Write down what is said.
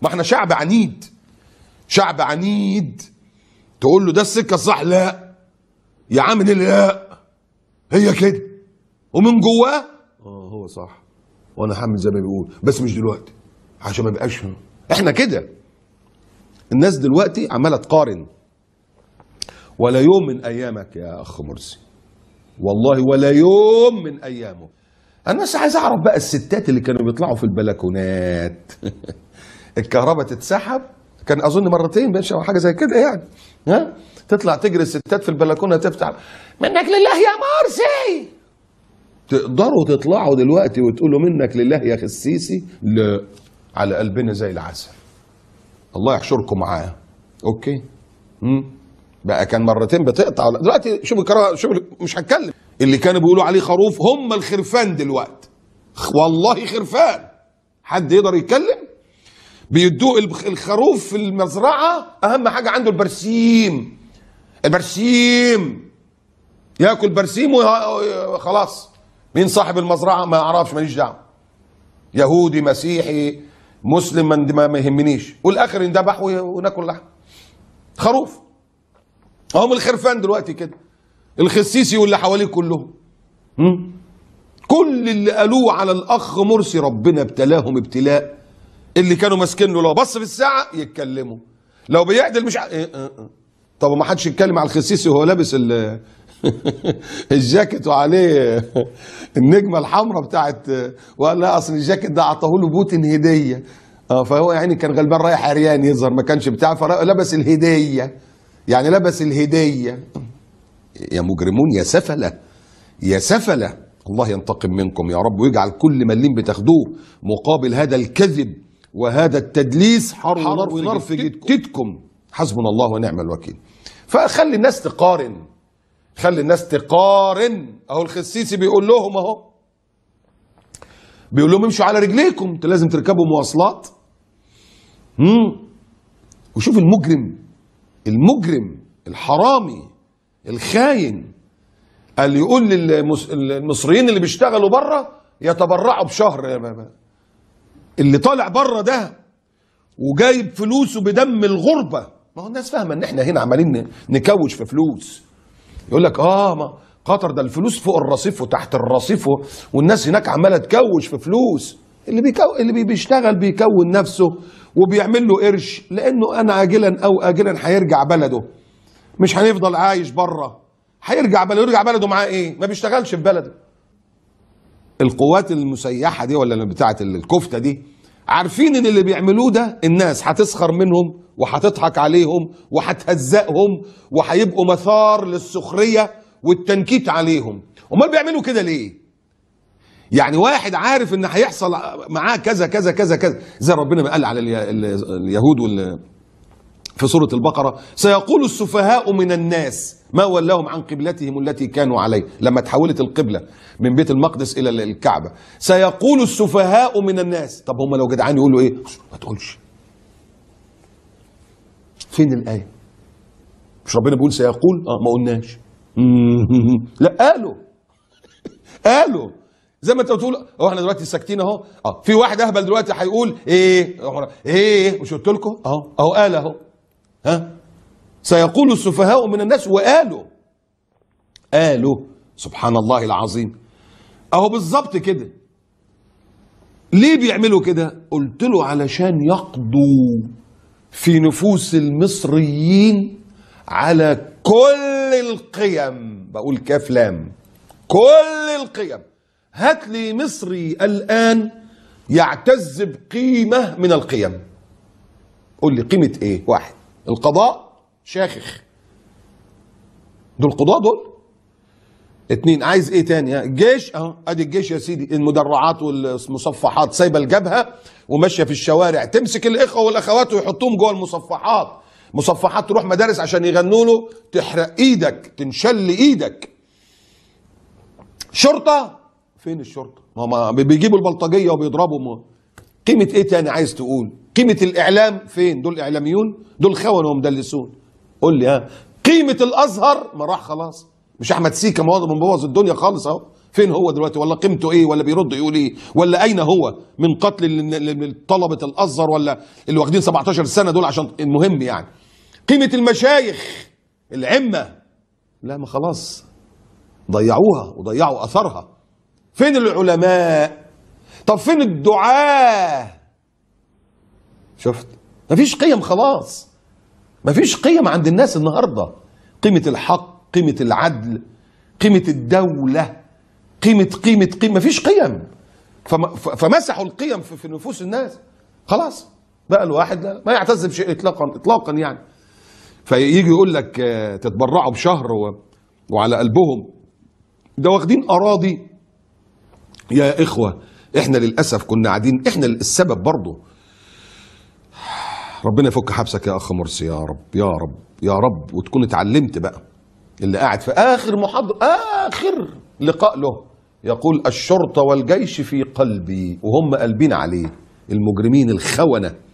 ما احنا شعب عنيد، شعب عنيد. تقول له ده السكه الصح، لا يا عم لا هي كده، ومن جواه هو صح وانا هعمل زي ما بيقول، بس مش دلوقتي عشان ما يبقاش. احنا كده. الناس دلوقتي عماله تقارن. ولا يوم من ايامك يا اخ مرسي، والله ولا يوم من ايامه. الناس عايز اعرف بقى الستات اللي كانوا بيطلعوا في البلكونات الكهرباء تتسحب، كان اظن مرتين بس او حاجه زي كده يعني، ها تطلع تجري الستات في البلكونه تفتح منك لله يا مرسي. تقدروا تطلعوا دلوقتي وتقولوا منك لله يا اخي السيسي؟ لا، على قلبنا زي العسل. الله يحشركم معاه. اوكي. بقى كان مرتين بتقطع، دلوقتي شوف الكرامه، شوف مش هتكلم. اللي كانوا بيقولوا عليه خروف هم الخرفان دلوقتي، والله خرفان. حد يقدر يتكلم؟ بيدوق الخروف في المزرعه، اهم حاجه عنده البرسيم. البرسيم ياكل برسيم وخلاص. مين صاحب المزرعه؟ ما اعرفش، ماليش دعوه. يهودي مسيحي مسلم ما يهمنيش، والاخر يندبح وناكل لحم. خروف. هم الخرفان دلوقتي كده، الخسيسي واللي حواليه كلهم. كل اللي قالوه على الاخ مرسي ربنا ابتلاهم ابتلاء. اللي كانوا ماسكين له لو بص في الساعه يتكلموا، لو بيعدل مش طب ما حدش يتكلم على الخسيسي وهو لابس الجاكيت وعليه النجمه الحمراء بتاعت، وقال لا اصل الجاكيت ده عطاه له بوتين هديه. فهو يعني كان غلبان رايح عريان يظهر، ما كانش بتاع، فلبس الهديه، يعني لبس الهديه. يا مجرمون يا سفله يا سفله، الله ينتقم منكم يا رب، ويجعل كل مليم بتاخدوه مقابل هذا الكذب وهذا التدليس حر ونار في جدتكم. حسبنا الله ونعم الوكيل. فخلي الناس تقارن، خلي الناس تقارن. اهو الخسيسي بيقول لهم، اهو بيقول لهم امشوا على رجليكم، انتوا لازم تركبوا مواصلات. وشوف المجرم الحرامي الخاين قال يقول للمصريين اللي بيشتغلوا بره يتبرعوا بشهر. اللي طالع بره ده وجايب فلوسه بدم الغربه. ما هو الناس فاهمه ان احنا هنا عمالين نكوش في فلوس. يقول لك ما قطر ده الفلوس فوق الرصيف وتحت الرصيف، والناس هناك عماله تكوش في فلوس. اللي بيشتغل بيكون نفسه وبيعمل له قرش، لانه انا عاجلا او اجلا هيرجع بلده، مش هنفضل عايش بره، هيرجع بلده. يرجع بلده معاه ايه؟ ما بيشتغلش في بلده. القوات المسيحه دي ولا بتاعه الكفته دي عارفين ان اللي بيعملوه ده الناس هتسخر منهم وهتضحك عليهم وهتهزقهم وهيبقوا مثار للسخريه والتنكيت عليهم. امال بيعملوا كده ليه؟ يعني واحد عارف ان هيحصل معاه كذا كذا كذا كذا، زي ربنا ما قال على اليهود في سورة البقرة: سيقول السفهاء من الناس ما ولاهم عن قبلتهم التي كانوا عليه، لما تحولت القبلة من بيت المقدس إلى الكعبة. سيقول السفهاء من الناس. طب هم لو جدعان يقولوا إيه؟ ما تقولش. فين الآية؟ مش ربنا بيقول سيقول؟ ما قلناش. لا قالوا زي ما انت بتقول. احنا دلوقتي ساكتين اهو. في واحد اهبل دلوقتي هيقول ايه مش قلت لكم اهو قال اهو. سيقول السفهاء من الناس، قالوا سبحان الله العظيم. اهو بالظبط كده. ليه بيعملوا كده؟ قلت له علشان يقضوا في نفوس المصريين على كل القيم. بقول كاف لام، كل القيم. هات لي مصري الآن يعتز بقيمة من القيم. قول لي قيمة ايه؟ واحد، القضاء شاخخ، دول القضاء دول. اتنين، عايز ايه تاني؟ الجيش اهو، ادي الجيش يا سيدي، المدرعات والمصفحات سايبه الجبهه وماشيه في الشوارع، تمسك الاخوه والاخوات ويحطوهم جوه المصفحات. مصفحات تروح مدارس عشان يغنوا له، تحرق ايدك، تنشل ايدك. شرطه، فين الشرطه؟ ما بيجيبوا البلطجيه وبيضربوا. قيمه ايه تاني عايز تقول؟ قيمه الاعلام فين؟ دول اعلاميون؟ دول خونه ومدلسون. قول لي قيمه الازهر؟ ما راح خلاص، مش احمد سيكا مبوظ الدنيا خالص اهو، فين هو دلوقتي؟ ولا قيمته ايه؟ ولا بيرد يقول ايه؟ ولا اين هو من قتل طلبه الازهر ولا اللي واخدين 17 سنه دول؟ عشان المهم يعني قيمه المشايخ العمه، لا ما خلاص ضيعوها وضيعوا اثرها. فين العلماء؟ طب فين الدعاة؟ شفت؟ مفيش قيم خلاص، مفيش قيم عند الناس النهارده. قيمة الحق، قيمة العدل، قيمة الدولة، قيمة مفيش قيم. فمسحوا القيم في نفوس الناس. خلاص بقى الواحد ما يعتز بشيء اطلاقا يعني. فيجي يقول لك تتبرعوا بشهر وعلى قلبهم ده واخدين اراضي. يا اخوه احنا للاسف كنا قاعدين، احنا السبب برضه. ربنا يفك حبسك يا اخ مرسي يا رب يا رب يا رب، وتكون اتعلمت بقى. اللي قاعد في اخر محاضره، اخر لقاء له، يقول الشرطه والجيش في قلبي، وهم قلبين عليه المجرمين الخونه